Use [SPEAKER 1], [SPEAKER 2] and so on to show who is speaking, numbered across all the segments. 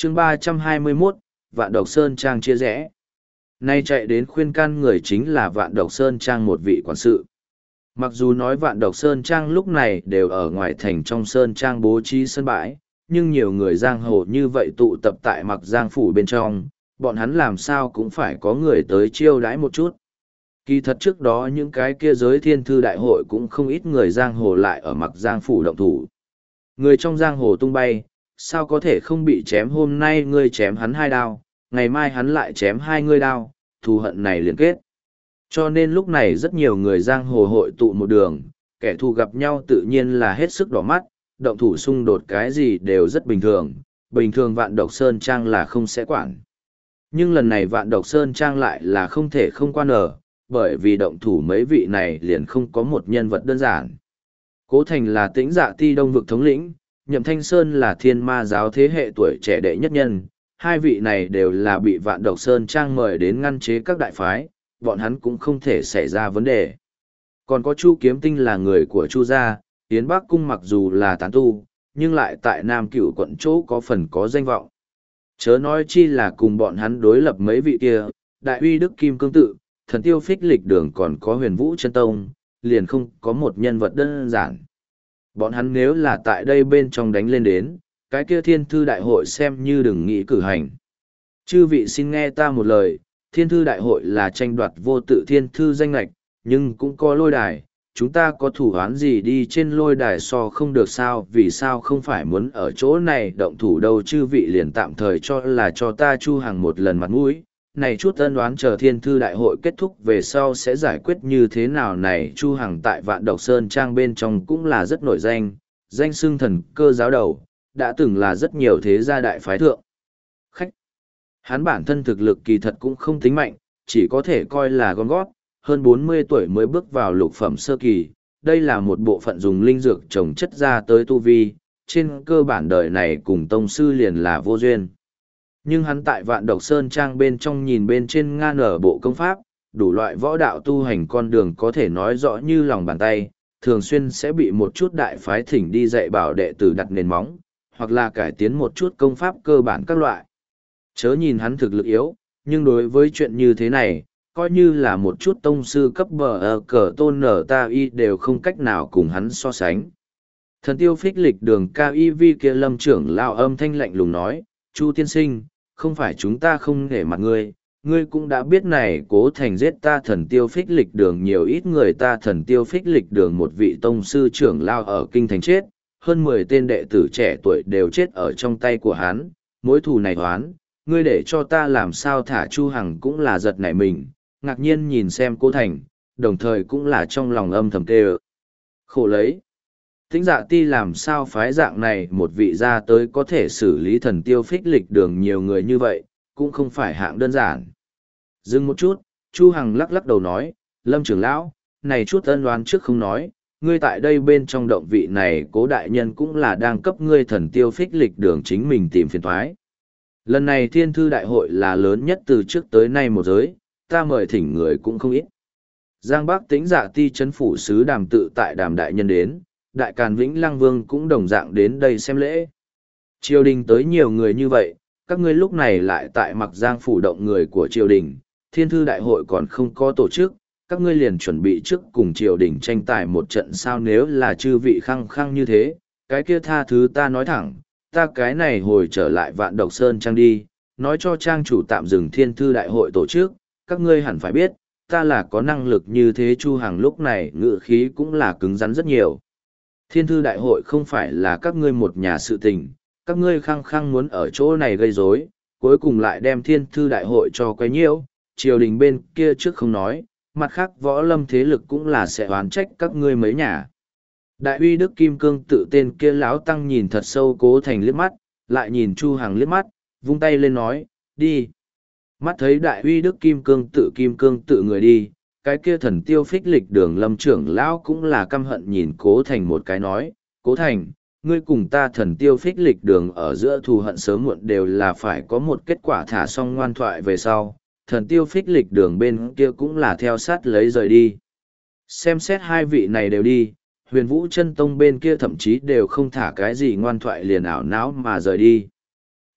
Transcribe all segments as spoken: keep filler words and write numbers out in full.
[SPEAKER 1] chương ba trăm hai mươi mốt, Vạn Độc Sơn Trang chia rẽ. Nay chạy đến khuyên can người chính là Vạn Độc Sơn Trang một vị quản sự. Mặc dù nói Vạn Độc Sơn Trang lúc này đều ở ngoài thành trong Sơn Trang bố trí sân bãi, nhưng nhiều người giang hồ như vậy tụ tập tại Mặc Giang Phủ bên trong, bọn hắn làm sao cũng phải có người tới chiêu đãi một chút. Kỳ thật trước đó những cái kia giới thiên thư đại hội cũng không ít người giang hồ lại ở Mặc Giang Phủ động thủ. Người trong giang hồ tung bay, sao có thể không bị chém, hôm nay ngươi chém hắn hai đao, ngày mai hắn lại chém hai ngươi đao, thù hận này liên kết. Cho nên lúc này rất nhiều người giang hồ hội tụ một đường, kẻ thù gặp nhau tự nhiên là hết sức đỏ mắt, động thủ xung đột cái gì đều rất bình thường, bình thường Vạn Độc Sơn Trang là không sẽ quản. Nhưng lần này Vạn Độc Sơn Trang lại là không thể không quan ở, bởi vì động thủ mấy vị này liền không có một nhân vật đơn giản. Cố Thành là Tĩnh Dạ Ti Đông vực thống lĩnh, Nhậm Thanh Sơn là Thiên Ma giáo thế hệ tuổi trẻ đệ nhất nhân, hai vị này đều là bị Vạn Độc Sơn Trang mời đến ngăn chế các đại phái, bọn hắn cũng không thể xảy ra vấn đề. Còn có Chu Kiếm Tinh là người của Chu gia, Yến Bắc Cung mặc dù là tán tu, nhưng lại tại Nam Cửu quận chỗ có phần có danh vọng. Chớ nói chi là cùng bọn hắn đối lập mấy vị kia, Đại Uy Đức Kim Cương Tự, Thần Tiêu Phích Lịch Đường còn có Huyền Vũ Chân Tông, liền không có một nhân vật đơn giản. Bọn hắn nếu là tại đây bên trong đánh lên đến, cái kia thiên thư đại hội xem như đừng nghĩ cử hành. Chư vị xin nghe ta một lời, thiên thư đại hội là tranh đoạt vô tự thiên thư danh lạch, nhưng cũng có lôi đài, chúng ta có thủ án gì đi trên lôi đài so không được sao, vì sao không phải muốn ở chỗ này động thủ đâu, chư vị liền tạm thời cho là cho ta Chu Hằng một lần mặt mũi. Này chút ân đoán chờ thiên thư đại hội kết thúc về sau sẽ giải quyết như thế nào này. Chu Hằng tại Vạn Độc Sơn Trang bên trong cũng là rất nổi danh, danh xưng thần cơ giáo đầu, đã từng là rất nhiều thế gia đại phái thượng khách. Hắn bản thân thực lực kỳ thật cũng không tính mạnh, chỉ có thể coi là con gót, hơn bốn mươi tuổi mới bước vào lục phẩm sơ kỳ. Đây là một bộ phận dùng linh dược trồng chất ra tới tu vi, trên cơ bản đời này cùng tông sư liền là vô duyên. Nhưng hắn tại Vạn Độc Sơn Trang bên trong nhìn bên trên ngan ở bộ công pháp, đủ loại võ đạo tu hành con đường có thể nói rõ như lòng bàn tay, thường xuyên sẽ bị một chút đại phái thỉnh đi dạy bảo đệ tử đặt nền móng, hoặc là cải tiến một chút công pháp cơ bản các loại. Chớ nhìn hắn thực lực yếu, nhưng đối với chuyện như thế này, coi như là một chút tông sư cấp bờ ở cờ tôn nở ta y đều không cách nào cùng hắn so sánh. Thần Tiêu Phích Lịch Đường ca y vi kia Lâm trưởng lao âm thanh lạnh lùng nói, Chu tiên sinh, không phải chúng ta không nể mặt ngươi, ngươi cũng đã biết này Cố Thành giết ta Thần Tiêu Phích Lịch Đường nhiều ít người, ta Thần Tiêu Phích Lịch Đường một vị tông sư trưởng lao ở kinh thành chết, hơn mười tên đệ tử trẻ tuổi đều chết ở trong tay của hắn, mối thù này hoán, ngươi để cho ta làm sao thả. Chu Hằng cũng là giật nảy mình, ngạc nhiên nhìn xem Cố Thành, đồng thời cũng là trong lòng âm thầm tê ơ. Khổ lấy. Tĩnh Dạ Ti làm sao phái dạng này một vị ra tới có thể xử lý Thần Tiêu Phích Lịch Đường nhiều người như vậy, cũng không phải hạng đơn giản. Dừng một chút, Chu Hằng lắc lắc đầu nói, Lâm trưởng lão, này chút ân oán trước không nói, ngươi tại đây bên trong động vị này Cố đại nhân cũng là đang cấp ngươi Thần Tiêu Phích Lịch Đường chính mình tìm phiền toái. Lần này thiên thư đại hội là lớn nhất từ trước tới nay một giới, ta mời thỉnh người cũng không ít. Giang Bắc Tĩnh Dạ Ti chấn phủ sứ Đàm Tự tại Đàm đại nhân đến, Đại Càn Vĩnh Lăng Vương cũng đồng dạng đến đây xem lễ. Triều đình tới nhiều người như vậy, các ngươi lúc này lại tại Mặc Giang phủ động người của triều đình, thiên thư đại hội còn không có tổ chức, các ngươi liền chuẩn bị trước cùng triều đình tranh tài một trận sao. Nếu là chư vị khăng khăng như thế, cái kia tha thứ ta nói thẳng, ta cái này hồi trở lại Vạn Độc Sơn Trang đi, nói cho trang chủ tạm dừng thiên thư đại hội tổ chức, các ngươi hẳn phải biết, ta là có năng lực như thế. Chu Hằng lúc này ngự khí cũng là cứng rắn rất nhiều. Thiên thư đại hội không phải là các ngươi một nhà sự tình, các ngươi khăng khăng muốn ở chỗ này gây rối, cuối cùng lại đem thiên thư đại hội cho quấy nhiễu, triều đình bên kia trước không nói, mặt khác võ lâm thế lực cũng là sẽ oán trách các ngươi mấy nhà. Đại Uy Đức Kim Cương Tự tên kia lão tăng nhìn thật sâu Cố Thành liếc mắt, lại nhìn Chu Hằng liếc mắt, vung tay lên nói, đi. Mắt thấy Đại Uy Đức Kim Cương Tự Kim Cương Tự người đi, cái kia Thần Tiêu Phích Lịch Đường Lâm trưởng lão cũng là căm hận nhìn Cố Thành một cái nói, Cố Thành, ngươi cùng ta Thần Tiêu Phích Lịch Đường ở giữa thù hận sớm muộn đều là phải có một kết quả, thả xong ngoan thoại về sau, Thần Tiêu Phích Lịch Đường bên kia cũng là theo sát lấy rời đi. Xem xét hai vị này đều đi, Huyền Vũ Chân Tông bên kia thậm chí đều không thả cái gì ngoan thoại liền ảo não mà rời đi.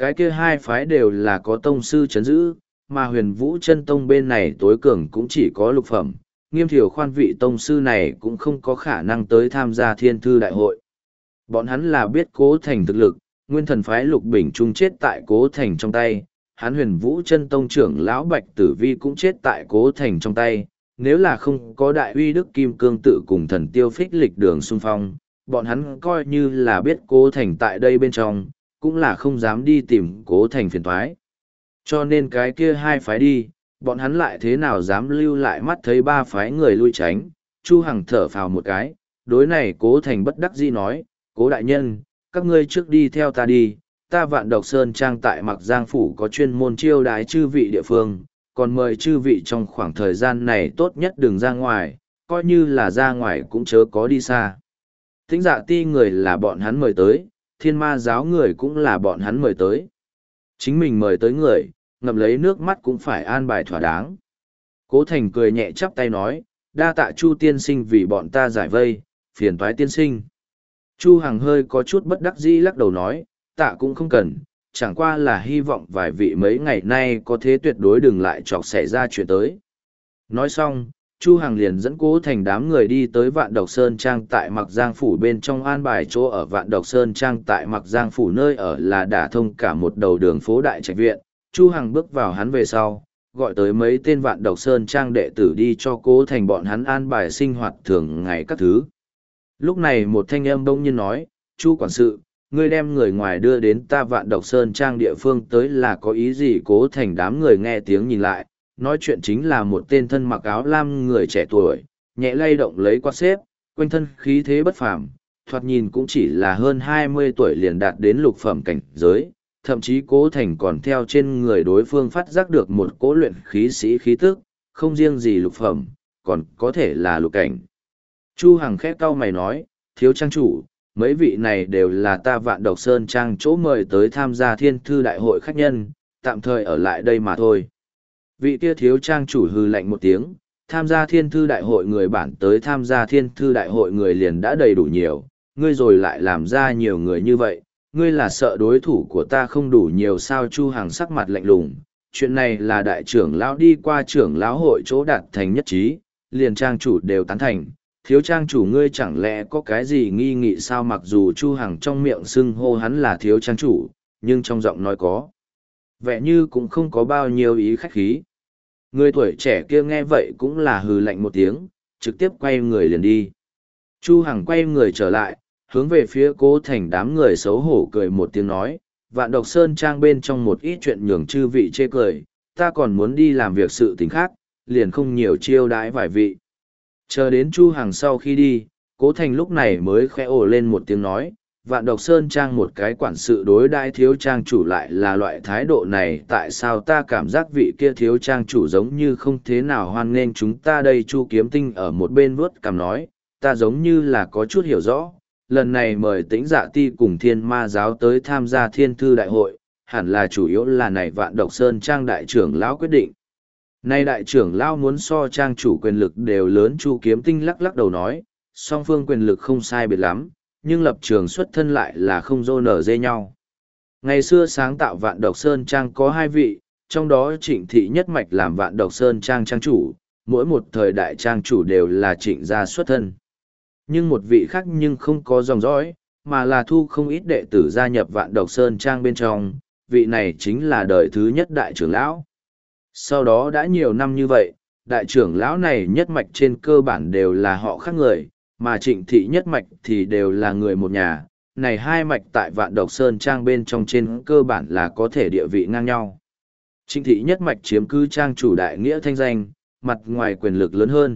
[SPEAKER 1] Cái kia hai phái đều là có tông sư chấn giữ, mà huyền vũ chân tông bên này tối cường cũng chỉ có lục phẩm, nghiêm thiểu khoan vị tông sư này cũng không có khả năng tới tham gia thiên thư đại hội. Bọn hắn là biết Cố Thành thực lực, nguyên thần phái Lục Bình Trung chết tại Cố Thành trong tay, hắn huyền vũ chân tông trưởng lão Bạch Tử Vi cũng chết tại Cố Thành trong tay. Nếu là không có đại uy đức kim cương tự cùng thần tiêu phích lịch đường xung phong, bọn hắn coi như là biết Cố Thành tại đây bên trong, cũng là không dám đi tìm Cố Thành phiền toái. Cho nên cái kia hai phái đi, bọn hắn lại thế nào dám lưu lại mắt thấy ba phái người lui tránh. Chu Hằng thở phào một cái, đối này Cố Thành bất đắc dĩ nói, Cố đại nhân, các ngươi trước đi theo ta đi, ta Vạn Độc Sơn Trang tại Mặc Giang Phủ có chuyên môn chiêu đái chư vị địa phương, còn mời chư vị trong khoảng thời gian này tốt nhất đừng ra ngoài, coi như là ra ngoài cũng chớ có đi xa. Tĩnh Dạ Ti người là bọn hắn mời tới, Thiên Ma giáo người cũng là bọn hắn mời tới. Chính mình mời tới người, ngậm lấy nước mắt cũng phải an bài thỏa đáng. Cố Thành cười nhẹ chắp tay nói, đa tạ Chu tiên sinh vì bọn ta giải vây, phiền toái tiên sinh. Chu Hằng hơi có chút bất đắc dĩ lắc đầu nói, tạ cũng không cần, chẳng qua là hy vọng vài vị mấy ngày nay có thế tuyệt đối đừng lại chọc xảy ra chuyện tới. Nói xong, Chu Hằng liền dẫn Cố Thành đám người đi tới Vạn Độc Sơn Trang tại Mặc Giang Phủ bên trong an bài chỗ ở Vạn Độc Sơn Trang tại Mặc Giang Phủ nơi ở là đả thông cả một đầu đường phố Đại Trạch Viện. Chu Hằng bước vào hắn về sau, gọi tới mấy tên Vạn Độc Sơn Trang đệ tử đi cho Cố Thành bọn hắn an bài sinh hoạt thường ngày các thứ. Lúc này một thanh âm bỗng nhiên nói, Chu quản sự, ngươi đem người ngoài đưa đến ta Vạn Độc Sơn Trang địa phương tới là có ý gì? Cố Thành đám người nghe tiếng nhìn lại, nói chuyện chính là một tên thân mặc áo lam người trẻ tuổi, nhẹ lay động lấy quạt xếp, quanh thân khí thế bất phàm, thoạt nhìn cũng chỉ là hơn hai mươi tuổi liền đạt đến lục phẩm cảnh giới, thậm chí Cố Thành còn theo trên người đối phương phát giác được một cỗ luyện khí sĩ khí tức, không riêng gì lục phẩm, còn có thể là lục cảnh. Chu Hằng khẽ cau mày nói, thiếu trang chủ, mấy vị này đều là ta Vạn Độc Sơn Trang chỗ mời tới tham gia thiên thư đại hội khách nhân, tạm thời ở lại đây mà thôi. Vị kia thiếu trang chủ hừ lạnh một tiếng, tham gia thiên thư đại hội người bản tới tham gia thiên thư đại hội người liền đã đầy đủ nhiều, ngươi rồi lại làm ra nhiều người như vậy, ngươi là sợ đối thủ của ta không đủ nhiều sao? Chu Hằng sắc mặt lạnh lùng, chuyện này là đại trưởng lão đi qua trưởng lão hội chỗ đạt thành nhất trí, liền trang chủ đều tán thành. Thiếu trang chủ ngươi chẳng lẽ có cái gì nghi nghị sao? Mặc dù Chu Hằng trong miệng xưng hô hắn là thiếu trang chủ, nhưng trong giọng nói có vẻ như cũng không có bao nhiêu ý khách khí. Người tuổi trẻ kia nghe vậy cũng là hừ lạnh một tiếng, trực tiếp quay người liền đi. Chu Hằng quay người trở lại, hướng về phía Cố Thành đám người xấu hổ cười một tiếng nói, Vạn Độc Sơn Trang bên trong một ít chuyện nhường chư vị chê cười, ta còn muốn đi làm việc sự tình khác, liền không nhiều chiêu đãi vài vị. Chờ đến Chu Hằng sau khi đi, Cố Thành lúc này mới khẽ ồ lên một tiếng nói, Vạn Độc Sơn Trang một cái quản sự đối đãi thiếu trang chủ lại là loại thái độ này, tại sao ta cảm giác vị kia thiếu trang chủ giống như không thế nào hoan nghênh chúng ta đây? Chu Kiếm Tinh ở một bên vuốt cằm nói, ta giống như là có chút hiểu rõ, lần này mời Tĩnh Dạ Ti cùng Thiên Ma giáo tới tham gia thiên thư đại hội, hẳn là chủ yếu là này Vạn Độc Sơn Trang đại trưởng lão quyết định. Nay đại trưởng lão muốn so trang chủ quyền lực đều lớn. Chu Kiếm Tinh lắc lắc đầu nói, song phương quyền lực không sai biệt lắm, nhưng lập trường xuất thân lại là không dô nở dê nhau. Ngày xưa sáng tạo Vạn Độc Sơn Trang có hai vị, trong đó Trịnh Thị Nhất Mạch làm Vạn Độc Sơn Trang trang chủ, mỗi một thời đại trang chủ đều là Trịnh gia xuất thân. Nhưng một vị khác nhưng không có dòng dõi, mà là thu không ít đệ tử gia nhập Vạn Độc Sơn Trang bên trong, vị này chính là đời thứ nhất đại trưởng lão. Sau đó đã nhiều năm như vậy, đại trưởng lão này nhất mạch trên cơ bản đều là họ khác người, mà Trịnh Thị Nhất Mạch thì đều là người một nhà. Này hai mạch tại Vạn Độc Sơn Trang bên trong trên cơ bản là có thể địa vị ngang nhau. Trịnh Thị Nhất Mạch chiếm cứ trang chủ đại nghĩa thanh danh, mặt ngoài quyền lực lớn hơn.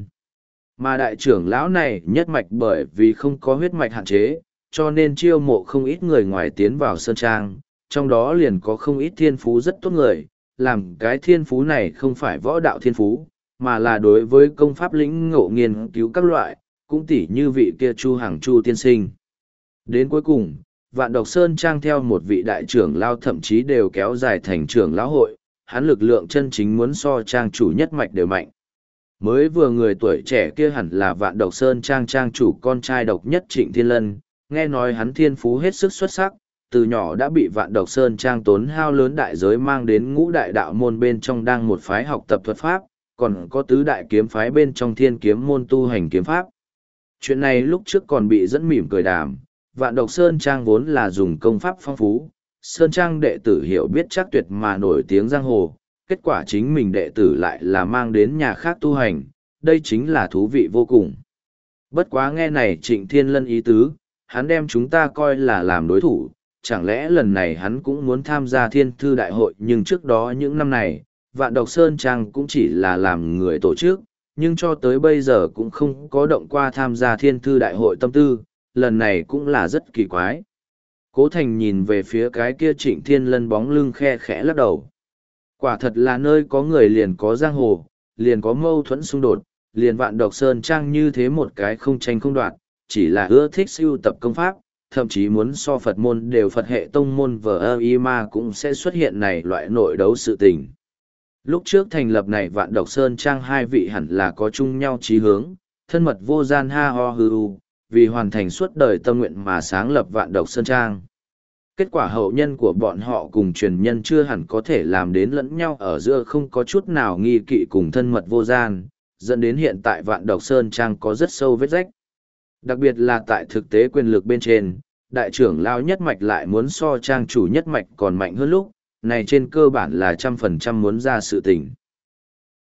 [SPEAKER 1] Mà đại trưởng lão này nhất mạch bởi vì không có huyết mạch hạn chế, cho nên chiêu mộ không ít người ngoài tiến vào Sơn Trang, trong đó liền có không ít thiên phú rất tốt người, làm cái thiên phú này không phải võ đạo thiên phú, mà là đối với công pháp lĩnh ngộ nghiên cứu các loại, cũng tỉ như vị kia Chu Hằng Chu tiên sinh. Đến cuối cùng, Vạn Độc Sơn Trang theo một vị đại trưởng lão thậm chí đều kéo dài thành trưởng lão hội, hắn lực lượng chân chính muốn so trang chủ nhất mạch đều mạnh. Mới vừa người tuổi trẻ kia hẳn là Vạn Độc Sơn Trang trang chủ con trai độc nhất Trịnh Thiên Lân, nghe nói hắn thiên phú hết sức xuất sắc, từ nhỏ đã bị Vạn Độc Sơn Trang tốn hao lớn đại giới mang đến ngũ đại đạo môn bên trong đang một phái học tập thuật pháp, còn có tứ đại kiếm phái bên trong thiên kiếm môn tu hành kiếm pháp. Chuyện này lúc trước còn bị dẫn mỉm cười đàm, Vạn Độc Sơn Trang vốn là dùng công pháp phong phú, Sơn Trang đệ tử hiểu biết chắc tuyệt mà nổi tiếng giang hồ, kết quả chính mình đệ tử lại là mang đến nhà khác tu hành, đây chính là thú vị vô cùng. Bất quá nghe này Trịnh Thiên Lân ý tứ, hắn đem chúng ta coi là làm đối thủ, chẳng lẽ lần này hắn cũng muốn tham gia thiên thư đại hội, nhưng trước đó những năm này, Vạn Độc Sơn Trang cũng chỉ là làm người tổ chức, nhưng cho tới bây giờ cũng không có động qua tham gia thiên thư đại hội tâm tư, lần này cũng là rất kỳ quái. Cố Thành nhìn về phía cái kia Trịnh Thiên Lân bóng lưng khe khẽ lắc đầu. Quả thật là nơi có người liền có giang hồ, liền có mâu thuẫn xung đột, liền Vạn Độc Sơn Trang như thế một cái không tranh không đoạt, chỉ là ưa thích sưu tập công pháp, thậm chí muốn so Phật môn đều Phật hệ tông môn vờ ơ y ma cũng sẽ xuất hiện này loại nội đấu sự tình. Lúc trước thành lập này Vạn Độc Sơn Trang hai vị hẳn là có chung nhau chí hướng, thân mật vô gian ha ho hư u, vì hoàn thành suốt đời tâm nguyện mà sáng lập Vạn Độc Sơn Trang. Kết quả hậu nhân của bọn họ cùng truyền nhân chưa hẳn có thể làm đến lẫn nhau ở giữa không có chút nào nghi kỵ cùng thân mật vô gian, dẫn đến hiện tại Vạn Độc Sơn Trang có rất sâu vết rách. Đặc biệt là tại thực tế quyền lực bên trên, đại trưởng lao nhất mạch lại muốn so trang chủ nhất mạch còn mạnh hơn lúc, này trên cơ bản là trăm phần trăm muốn ra sự tình.